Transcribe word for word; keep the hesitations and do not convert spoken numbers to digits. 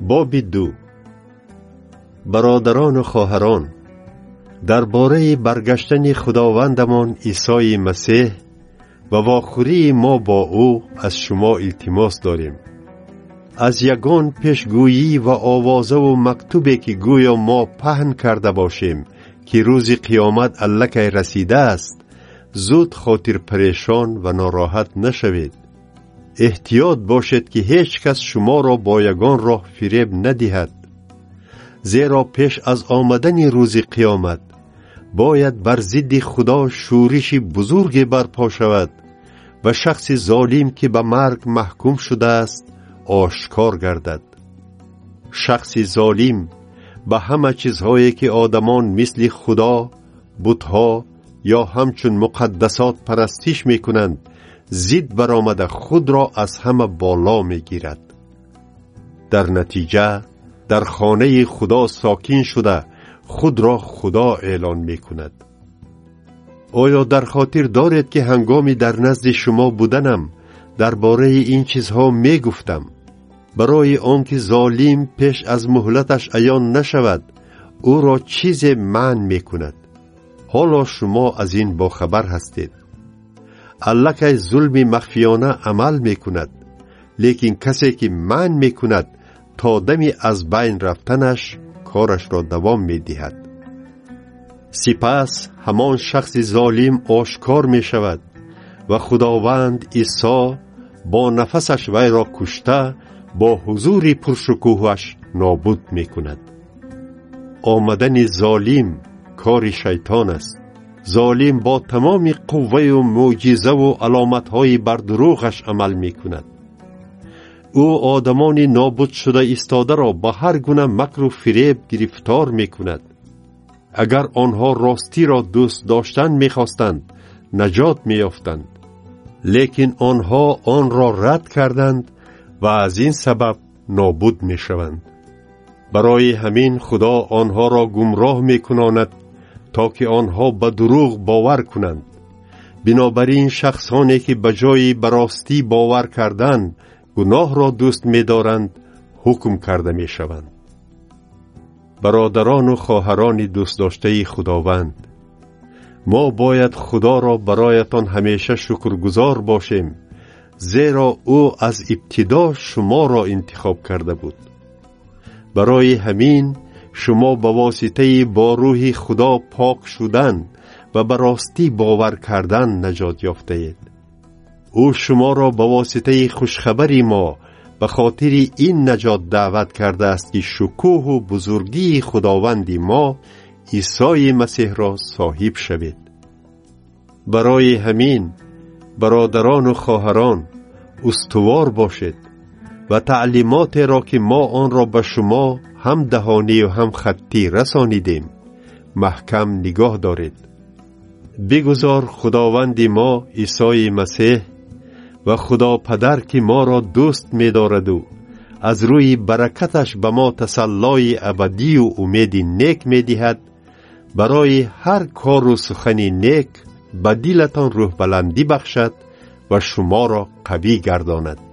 باب دو. برادران و خواهران، درباره برگشتن خداوندمان عیسی مسیح و واخوری ما با او از شما التماس داریم. از یگان پیشگویی و آوازه و مکتوبی که گویا ما پهن کرده باشیم که روز قیامت الکی رسیده است، زود خاطر پریشان و ناراحت نشوید. احتیاط باشید که هیچ کس شما را با یگان راه فریب ندهد، زیرا پیش از آمدن روز قیامت باید بر ضد خدا شورش بزرگی برپا شود و شخص ظالم که به مرگ محکوم شده است آشکار گردد. شخص ظالم به همه چیزهایی که آدمان مثل خدا، بتها یا همچون مقدسات پرستش می کنند ضد برآمده خود را از همه بالا می گیرد. در نتیجه در خانه خدا ساکن شده خود را خدا اعلان می کند. آیا در خاطر دارید که هنگامی در نزد شما بودنم درباره این چیزها می گفتم؟ برای آنکه ظالم پیش از مهلتش عیان نشود او را چیز منع می کند. حالا شما از این باخبر هستید. الکی ظلم مخفیانه عمل می کند، لیکن کسی که منع می کند تا دمی از بین رفتنش کارش را دوام می دهد. سپس همان شخص ظالم آشکار می شود و خداوند عیسی با نفسش وی را کشته با حضور پرشکوهش نابود می کند. آمدن ظالم کار شیطان است. ظالم با تمام قوه و معجزه و علامتهای بر دروغش عمل می کند. او آدمان نابود شده ایستاده را با هر گونه مکر و فریب گرفتار می کند. اگر آنها راستی را دوست داشتن می خواستند نجات می یافتند، لیکن آنها آن را رد کردند و از این سبب نابود می شوند. برای همین خدا آنها را گمراه می کناند تا که آنها به دروغ باور کنند. بنابراین شخصانی که بجای براستی باور کردن گناه را دوست می دارند حکم کرده می شوند. برادران و خواهران دوست داشته خداوند، ما باید خدا را برایتان همیشه شکرگزار باشیم، زیرا او از ابتدا شما را انتخاب کرده بود. برای همین شما به واسطه با روح خدا پاک شدن و به راستی باور کردن نجات یافته اید. او شما را به واسطه خوشخبری ما به خاطر این نجات دعوت کرده است که شکوه و بزرگی خداوند ما عیسی مسیح را صاحب شوید. برای همین برادران و خواهران استوار باشید و تعلیمات را که ما آن را به شما هم دهانی و هم خطی رسانیدیم محکم نگاه دارید. بگذار خداوند ما عیسی مسیح و خدا پدر که ما را دوست می دارد و از روی برکتش به ما تسلای ابدی و امید نیک می دهد، برای هر کار و سخن نیک به دلتان روح بلندی بخشد و شما را قوی گرداند.